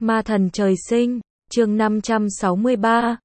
Ma thần trời sinh, chương 563,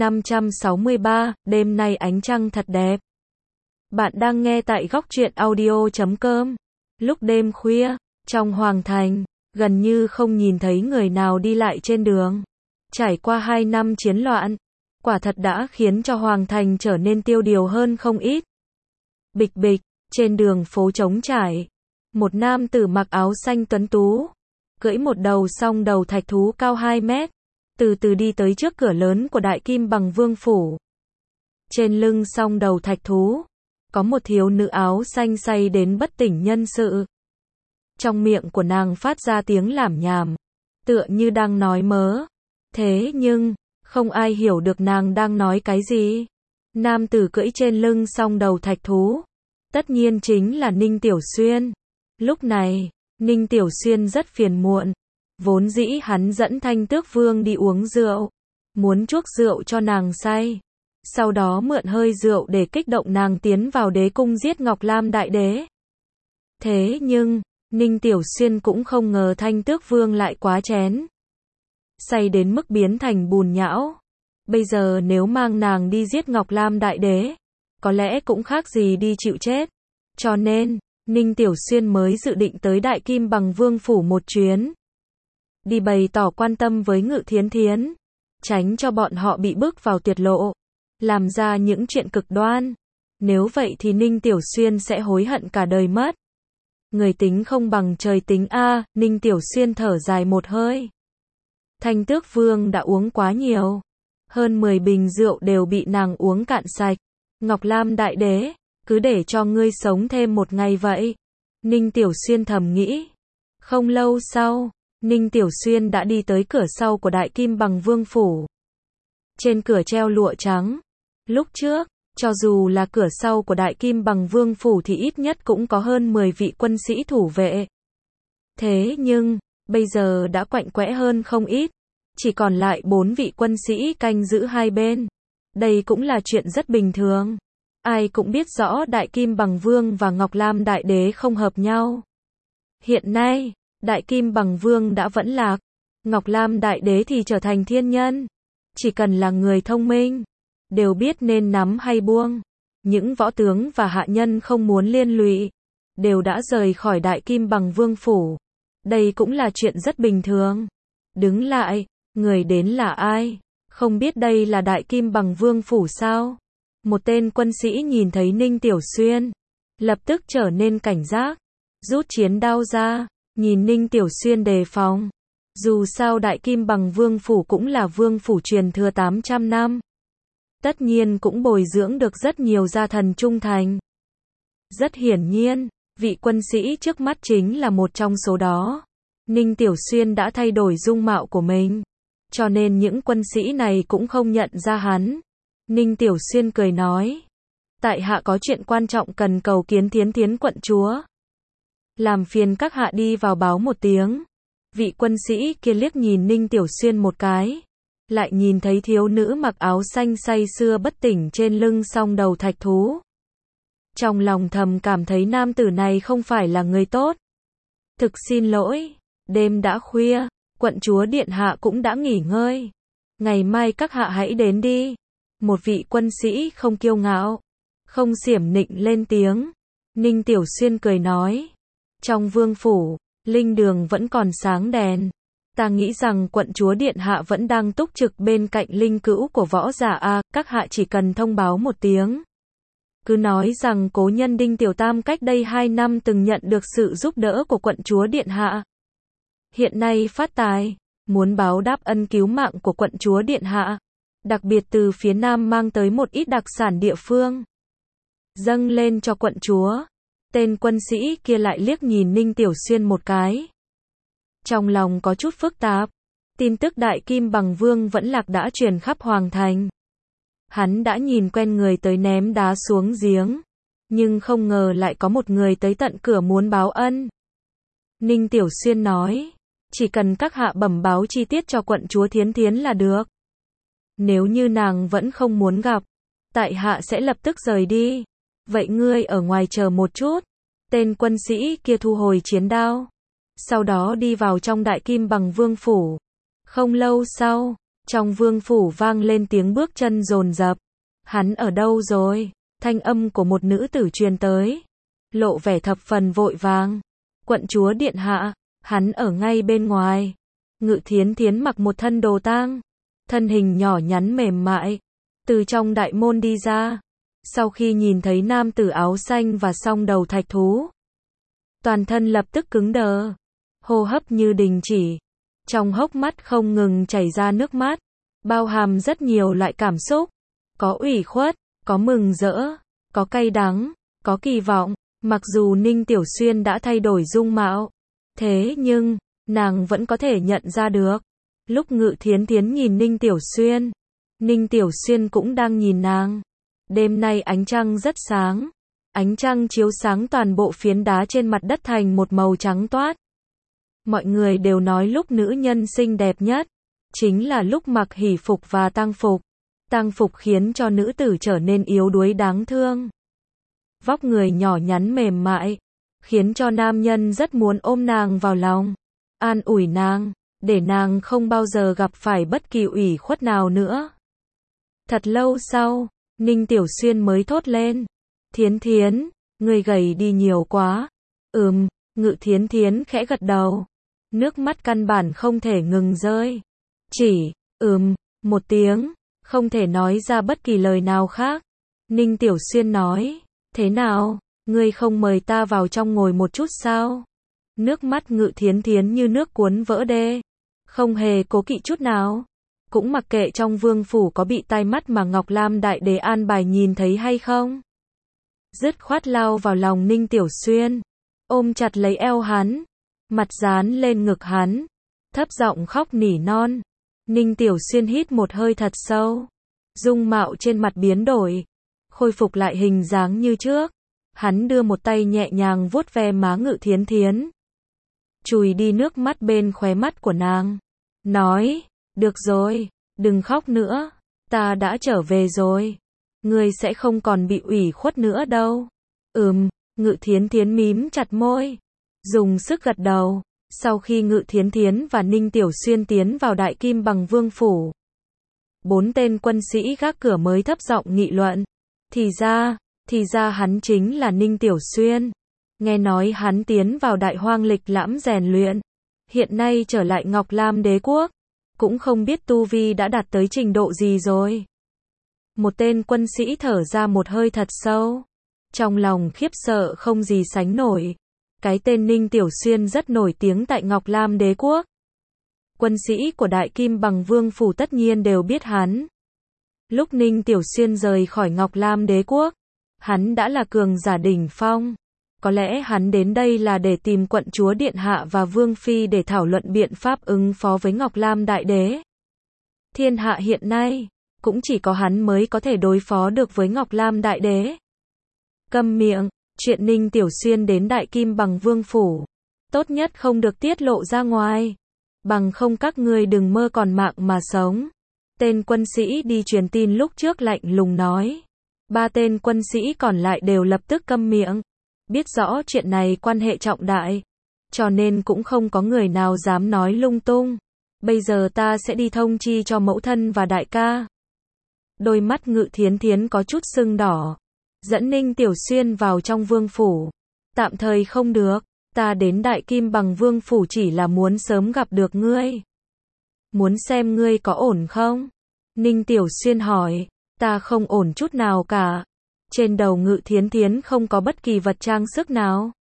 C563, đêm nay ánh trăng thật đẹp. Bạn đang nghe tại góc truyện audio.com. Lúc đêm khuya, trong hoàng thành, gần như không nhìn thấy người nào đi lại trên đường. Trải qua 2 năm chiến loạn, quả thật đã khiến cho hoàng thành trở nên tiêu điều hơn không ít. Bịch bịch, trên đường phố trống trải, một nam tử mặc áo xanh tuấn tú, cưỡi một đầu song đầu thạch thú cao 2 mét, từ từ đi tới trước cửa lớn của Đại Kim Bằng Vương phủ. Trên lưng song đầu thạch thú, có một thiếu nữ áo xanh say đến bất tỉnh nhân sự. Trong miệng của nàng phát ra tiếng lảm nhảm, tựa như đang nói mớ. Thế nhưng, không ai hiểu được nàng đang nói cái gì. Nam tử cưỡi trên lưng song đầu thạch thú, tất nhiên chính là Ninh Tiểu Xuyên. Lúc này, Ninh Tiểu Xuyên rất phiền muộn. Vốn dĩ hắn dẫn Thanh Tước Vương đi uống rượu, muốn chuốc rượu cho nàng say, sau đó mượn hơi rượu để kích động nàng tiến vào đế cung giết Ngọc Lam Đại Đế. Thế nhưng, Ninh Tiểu Xuyên cũng không ngờ Thanh Tước Vương lại quá chén, say đến mức biến thành bùn nhão. Bây giờ nếu mang nàng đi giết Ngọc Lam Đại Đế, có lẽ cũng khác gì đi chịu chết. Cho nên, Ninh Tiểu Xuyên mới dự định tới Đại Kim Bằng Vương phủ một chuyến, đi bày tỏ quan tâm với Ngự Thiến Thiến, tránh cho bọn họ bị bước vào tuyệt lộ, làm ra những chuyện cực đoan. Nếu vậy thì Ninh Tiểu Xuyên sẽ hối hận cả đời mất. Người tính không bằng trời tính a, Ninh Tiểu Xuyên thở dài một hơi. Thanh Tước Vương đã uống quá nhiều, hơn 10 bình rượu đều bị nàng uống cạn sạch. Ngọc Lam Đại Đế, cứ để cho ngươi sống thêm một ngày vậy. Ninh Tiểu Xuyên thầm nghĩ. Không lâu sau, Ninh Tiểu Xuyên đã đi tới cửa sau của Đại Kim Bằng Vương phủ. Trên cửa treo lụa trắng. Lúc trước, cho dù là cửa sau của Đại Kim Bằng Vương phủ thì ít nhất cũng có hơn 10 vị quân sĩ thủ vệ. Thế nhưng, bây giờ đã quạnh quẽ hơn không ít, chỉ còn lại 4 vị quân sĩ canh giữ hai bên. Đây cũng là chuyện rất bình thường. Ai cũng biết rõ Đại Kim Bằng Vương và Ngọc Lam Đại Đế không hợp nhau. Hiện nay, Đại Kim Bằng Vương đã vẫn lạc, Ngọc Lam Đại Đế thì trở thành thiên nhân. Chỉ cần là người thông minh, đều biết nên nắm hay buông. Những võ tướng và hạ nhân không muốn liên lụy, đều đã rời khỏi Đại Kim Bằng Vương phủ. Đây cũng là chuyện rất bình thường. Đứng lại, người đến là ai? Không biết đây là Đại Kim Bằng Vương phủ sao? Một tên quân sĩ nhìn thấy Ninh Tiểu Xuyên, lập tức trở nên cảnh giác, rút chiến đao ra, nhìn Ninh Tiểu Xuyên đề phòng. Dù sao Đại Kim Bằng Vương phủ cũng là vương phủ truyền thừa 800 năm. Tất nhiên cũng bồi dưỡng được rất nhiều gia thần trung thành. Rất hiển nhiên, vị quân sĩ trước mắt chính là một trong số đó. Ninh Tiểu Xuyên đã thay đổi dung mạo của mình, cho nên những quân sĩ này cũng không nhận ra hắn. Ninh Tiểu Xuyên cười nói, tại hạ có chuyện quan trọng cần cầu kiến Thiến Thiến quận chúa. Làm phiền các hạ đi vào báo một tiếng. Vị quân sĩ kia liếc nhìn Ninh Tiểu Xuyên một cái, lại nhìn thấy thiếu nữ mặc áo xanh say sưa bất tỉnh trên lưng song đầu thạch thú. Trong lòng thầm cảm thấy nam tử này không phải là người tốt. Thực xin lỗi, đêm đã khuya, quận chúa điện hạ cũng đã nghỉ ngơi. Ngày mai các hạ hãy đến đi. Một vị quân sĩ không kiêu ngạo, không xiểm nịnh lên tiếng. Ninh Tiểu Xuyên cười nói, trong vương phủ, linh đường vẫn còn sáng đèn. Ta nghĩ rằng quận chúa điện hạ vẫn đang túc trực bên cạnh linh cữu của võ giả a, các hạ chỉ cần thông báo một tiếng. Cứ nói rằng cố nhân Đinh Tiểu Tam cách đây 2 năm từng nhận được sự giúp đỡ của quận chúa điện hạ. Hiện nay phát tài, muốn báo đáp ân cứu mạng của quận chúa điện hạ. Đặc biệt từ phía Nam mang tới một ít đặc sản địa phương, dâng lên cho quận chúa. Tên quân sĩ kia lại liếc nhìn Ninh Tiểu Xuyên một cái. Trong lòng có chút phức tạp. Tin tức Đại Kim Bằng Vương vẫn lạc đã truyền khắp hoàng thành. Hắn đã nhìn quen người tới ném đá xuống giếng, nhưng không ngờ lại có một người tới tận cửa muốn báo ân. Ninh Tiểu Xuyên nói, chỉ cần các hạ bẩm báo chi tiết cho quận chúa Thiến Thiến là được. Nếu như nàng vẫn không muốn gặp, tại hạ sẽ lập tức rời đi. Vậy ngươi ở ngoài chờ một chút. Tên quân sĩ kia thu hồi chiến đao, sau đó đi vào trong Đại Kim Bằng Vương phủ. Không lâu sau, trong vương phủ vang lên tiếng bước chân dồn dập. Hắn ở đâu rồi? Thanh âm của một nữ tử truyền tới. Lộ vẻ thập phần vội vàng. Quận chúa điện hạ, hắn ở ngay bên ngoài. Ngự Thiến Thiến mặc một thân đồ tang, thân hình nhỏ nhắn mềm mại, từ trong đại môn đi ra. Sau khi nhìn thấy nam tử áo xanh và song đầu thạch thú, toàn thân lập tức cứng đờ, hô hấp như đình chỉ, trong hốc mắt không ngừng chảy ra nước mắt, bao hàm rất nhiều loại cảm xúc, có ủy khuất, có mừng rỡ, có cay đắng, có kỳ vọng. Mặc dù Ninh Tiểu Xuyên đã thay đổi dung mạo, thế nhưng nàng vẫn có thể nhận ra được. Lúc Ngự Thiến Thiến nhìn Ninh Tiểu Xuyên, Ninh Tiểu Xuyên cũng đang nhìn nàng. Đêm nay ánh trăng rất sáng, ánh trăng chiếu sáng toàn bộ phiến đá trên mặt đất thành một màu trắng toát. Mọi người đều nói lúc nữ nhân xinh đẹp nhất chính là lúc mặc hỷ phục và tang phục. Tang phục khiến cho nữ tử trở nên yếu đuối đáng thương. Vóc người nhỏ nhắn mềm mại, khiến cho nam nhân rất muốn ôm nàng vào lòng, an ủi nàng, để nàng không bao giờ gặp phải bất kỳ ủy khuất nào nữa. Thật lâu sau, Ninh Tiểu Xuyên mới thốt lên, Thiến Thiến, người gầy đi nhiều quá. Ngự Thiến Thiến khẽ gật đầu, nước mắt căn bản không thể ngừng rơi. Chỉ, một tiếng, không thể nói ra bất kỳ lời nào khác. Ninh Tiểu Xuyên nói, thế nào, ngươi không mời ta vào trong ngồi một chút sao? Nước mắt Ngự Thiến Thiến như nước cuốn vỡ đê, không hề cố kỵ chút nào. Cũng mặc kệ trong vương phủ có bị tai mắt mà Ngọc Lam Đại Đế an bài nhìn thấy hay không. Dứt khoát lao vào lòng Ninh Tiểu Xuyên, ôm chặt lấy eo hắn, mặt dán lên ngực hắn, thấp giọng khóc nỉ non. Ninh Tiểu Xuyên hít một hơi thật sâu, dung mạo trên mặt biến đổi, khôi phục lại hình dáng như trước. Hắn đưa một tay nhẹ nhàng vuốt ve má Ngự Thiến Thiến, chùi đi nước mắt bên khóe mắt của nàng, nói, được rồi, đừng khóc nữa, ta đã trở về rồi, ngươi sẽ không còn bị ủy khuất nữa đâu. Ngự Thiến Thiến mím chặt môi, dùng sức gật đầu. Sau khi Ngự Thiến Thiến và Ninh Tiểu Xuyên tiến vào Đại Kim Bằng Vương phủ, 4 tên quân sĩ gác cửa mới thấp giọng nghị luận. Thì ra hắn chính là Ninh Tiểu Xuyên. Nghe nói hắn tiến vào Đại Hoang lịch lãm rèn luyện, hiện nay trở lại Ngọc Lam Đế quốc, cũng không biết tu vi đã đạt tới trình độ gì rồi. Một tên quân sĩ thở ra một hơi thật sâu, trong lòng khiếp sợ không gì sánh nổi. Cái tên Ninh Tiểu Xuyên rất nổi tiếng tại Ngọc Lam Đế quốc. Quân sĩ của Đại Kim Bằng Vương phủ tất nhiên đều biết hắn. Lúc Ninh Tiểu Xuyên rời khỏi Ngọc Lam Đế quốc, hắn đã là cường giả đỉnh phong. Có lẽ hắn đến đây là để tìm quận chúa điện hạ và vương phi để thảo luận biện pháp ứng phó với Ngọc Lam Đại Đế. Thiên hạ hiện nay, cũng chỉ có hắn mới có thể đối phó được với Ngọc Lam Đại Đế. Câm miệng, chuyện Ninh Tiểu Xuyên đến Đại Kim Bằng Vương phủ, tốt nhất không được tiết lộ ra ngoài, bằng không các ngươi đừng mơ còn mạng mà sống. Tên quân sĩ đi truyền tin lúc trước lạnh lùng nói. 3 tên quân sĩ còn lại đều lập tức câm miệng, biết rõ chuyện này quan hệ trọng đại, cho nên cũng không có người nào dám nói lung tung. Bây giờ ta sẽ đi thông chi cho mẫu thân và đại ca. Đôi mắt Ngự Thiến Thiến có chút sưng đỏ. Dẫn Ninh Tiểu Xuyên vào trong vương phủ. Tạm thời không được, ta đến Đại Kim Bằng Vương phủ chỉ là muốn sớm gặp được ngươi. Muốn xem ngươi có ổn không? Ninh Tiểu Xuyên hỏi. Ta không ổn chút nào cả. Trên đầu Ngự Thiến Thiến không có bất kỳ vật trang sức nào.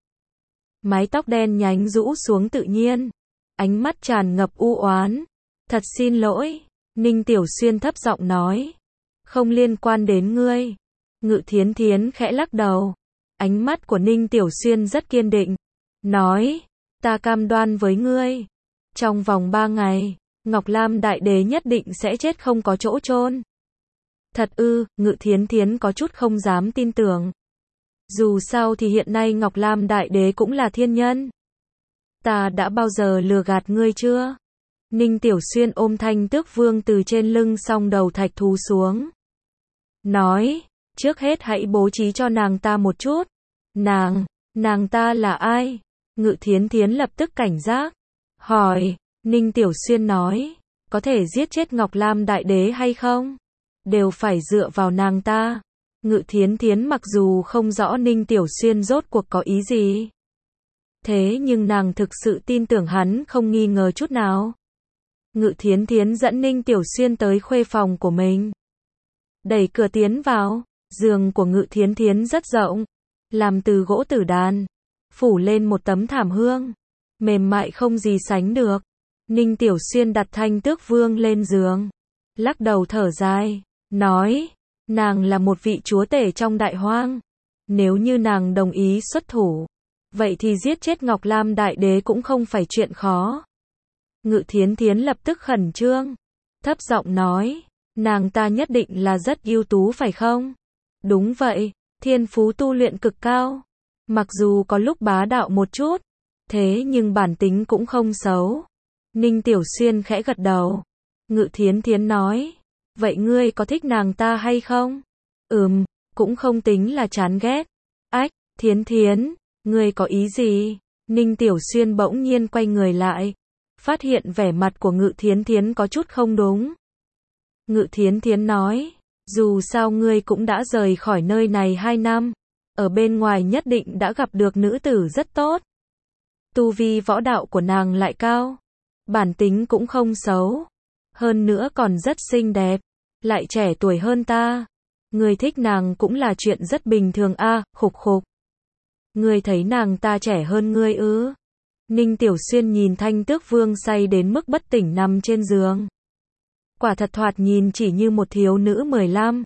Mái tóc đen nhánh rũ xuống tự nhiên. Ánh mắt tràn ngập u oán. Thật xin lỗi. Ninh Tiểu Xuyên thấp giọng nói. Không liên quan đến ngươi. Ngự Thiến Thiến khẽ lắc đầu. Ánh mắt của Ninh Tiểu Xuyên rất kiên định. Nói, ta cam đoan với ngươi. Trong vòng 3 ngày, Ngọc Lam Đại Đế nhất định sẽ chết không có chỗ chôn. Thật ư? Ngự Thiến Thiến có chút không dám tin tưởng. Dù sao thì hiện nay Ngọc Lam Đại Đế cũng là thiên nhân. Ta đã bao giờ lừa gạt ngươi chưa? Ninh Tiểu Xuyên ôm Thanh Tước Vương từ trên lưng song đầu thạch thú xuống. Nói, trước hết hãy bố trí cho nàng ta một chút. Nàng ta là ai? Ngự Thiến Thiến lập tức cảnh giác. Hỏi, Ninh Tiểu Xuyên nói, có thể giết chết Ngọc Lam Đại Đế hay không? Đều phải dựa vào nàng ta. Ngự Thiến Thiến mặc dù không rõ Ninh Tiểu Xuyên rốt cuộc có ý gì. Thế nhưng nàng thực sự tin tưởng hắn không nghi ngờ chút nào. Ngự Thiến Thiến dẫn Ninh Tiểu Xuyên tới khuê phòng của mình. Đẩy cửa tiến vào, giường của Ngự Thiến Thiến rất rộng, làm từ gỗ tử đàn, phủ lên một tấm thảm hương, mềm mại không gì sánh được. Ninh Tiểu Xuyên đặt Thanh Tước Vương lên giường, lắc đầu thở dài, nói, nàng là một vị chúa tể trong Đại Hoang, nếu như nàng đồng ý xuất thủ, vậy thì giết chết Ngọc Lam Đại Đế cũng không phải chuyện khó. Ngự Thiến Thiến lập tức khẩn trương, thấp giọng nói, nàng ta nhất định là rất ưu tú phải không? Đúng vậy, thiên phú tu luyện cực cao, mặc dù có lúc bá đạo một chút, thế nhưng bản tính cũng không xấu. Ninh Tiểu Xuyên khẽ gật đầu. Ngự Thiến Thiến nói, vậy ngươi có thích nàng ta hay không? Cũng không tính là chán ghét. Ách, Thiến Thiến, ngươi có ý gì? Ninh Tiểu Xuyên bỗng nhiên quay người lại, phát hiện vẻ mặt của Ngự Thiến Thiến có chút không đúng. Ngự Thiến Thiến nói, dù sao ngươi cũng đã rời khỏi nơi này 2 năm, ở bên ngoài nhất định đã gặp được nữ tử rất tốt. Tu vi võ đạo của nàng lại cao, bản tính cũng không xấu, hơn nữa còn rất xinh đẹp, lại trẻ tuổi hơn ta. Ngươi thích nàng cũng là chuyện rất bình thường a. Khục khục. Ngươi thấy nàng ta trẻ hơn ngươi ư? Ninh Tiểu Xuyên nhìn Thanh Tước Vương say đến mức bất tỉnh nằm trên giường. Quả thật thoạt nhìn chỉ như một thiếu nữ 15,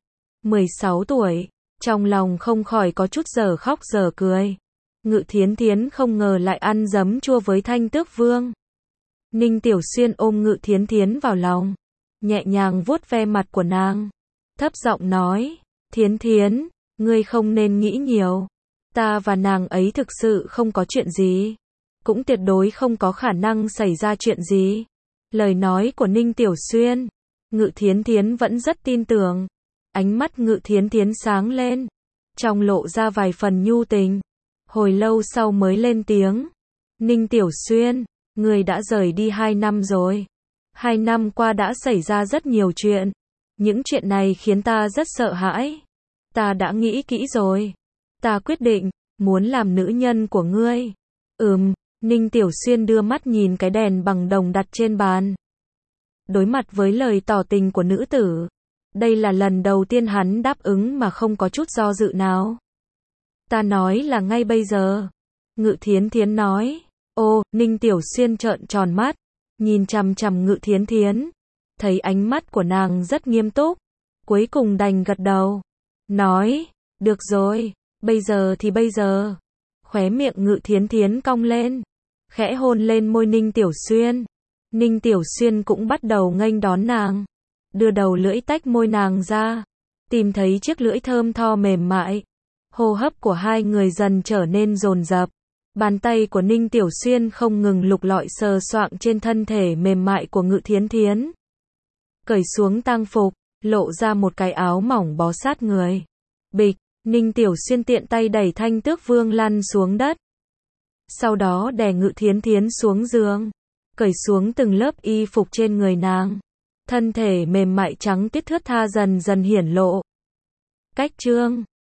16 tuổi, trong lòng không khỏi có chút giờ khóc giờ cười. Ngự Thiến Thiến không ngờ lại ăn giấm chua với Thanh Tước Vương. Ninh Tiểu Xuyên ôm Ngự Thiến Thiến vào lòng, nhẹ nhàng vuốt ve mặt của nàng, thấp giọng nói, Thiến Thiến, ngươi không nên nghĩ nhiều, ta và nàng ấy thực sự không có chuyện gì, cũng tuyệt đối không có khả năng xảy ra chuyện gì. Lời nói của Ninh Tiểu Xuyên, Ngự Thiến Thiến vẫn rất tin tưởng. Ánh mắt Ngự Thiến Thiến sáng lên, trong lộ ra vài phần nhu tình. Hồi lâu sau mới lên tiếng, Ninh Tiểu Xuyên, ngươi đã rời đi 2 năm rồi. 2 năm qua đã xảy ra rất nhiều chuyện. Những chuyện này khiến ta rất sợ hãi. Ta đã nghĩ kỹ rồi. Ta quyết định, muốn làm nữ nhân của ngươi. Ninh Tiểu Xuyên đưa mắt nhìn cái đèn bằng đồng đặt trên bàn. Đối mặt với lời tỏ tình của nữ tử, đây là lần đầu tiên hắn đáp ứng mà không có chút do dự nào. Ta nói là ngay bây giờ. Ngự Thiến Thiến nói. Ô, Ninh Tiểu Xuyên trợn tròn mắt, nhìn chằm chằm Ngự Thiến Thiến, thấy ánh mắt của nàng rất nghiêm túc, cuối cùng đành gật đầu, nói, được rồi, bây giờ thì bây giờ. Khóe miệng Ngự Thiến Thiến cong lên, khẽ hôn lên môi Ninh Tiểu Xuyên. Ninh Tiểu Xuyên cũng bắt đầu nghênh đón nàng, đưa đầu lưỡi tách môi nàng ra, tìm thấy chiếc lưỡi thơm tho mềm mại. Hô hấp của hai người dần trở nên dồn dập. Bàn tay của Ninh Tiểu Xuyên không ngừng lục lọi sờ soạng trên thân thể mềm mại của Ngự Thiến Thiến. Cởi xuống tang phục, lộ ra một cái áo mỏng bó sát người. Bịch, Ninh Tiểu Xuyên tiện tay đẩy Thanh Tước Vương lăn xuống đất. Sau đó đè Ngự Thiến Thiến xuống giường, cởi xuống từng lớp y phục trên người nàng. Thân thể mềm mại trắng tiết thướt tha dần dần hiển lộ. Cách chương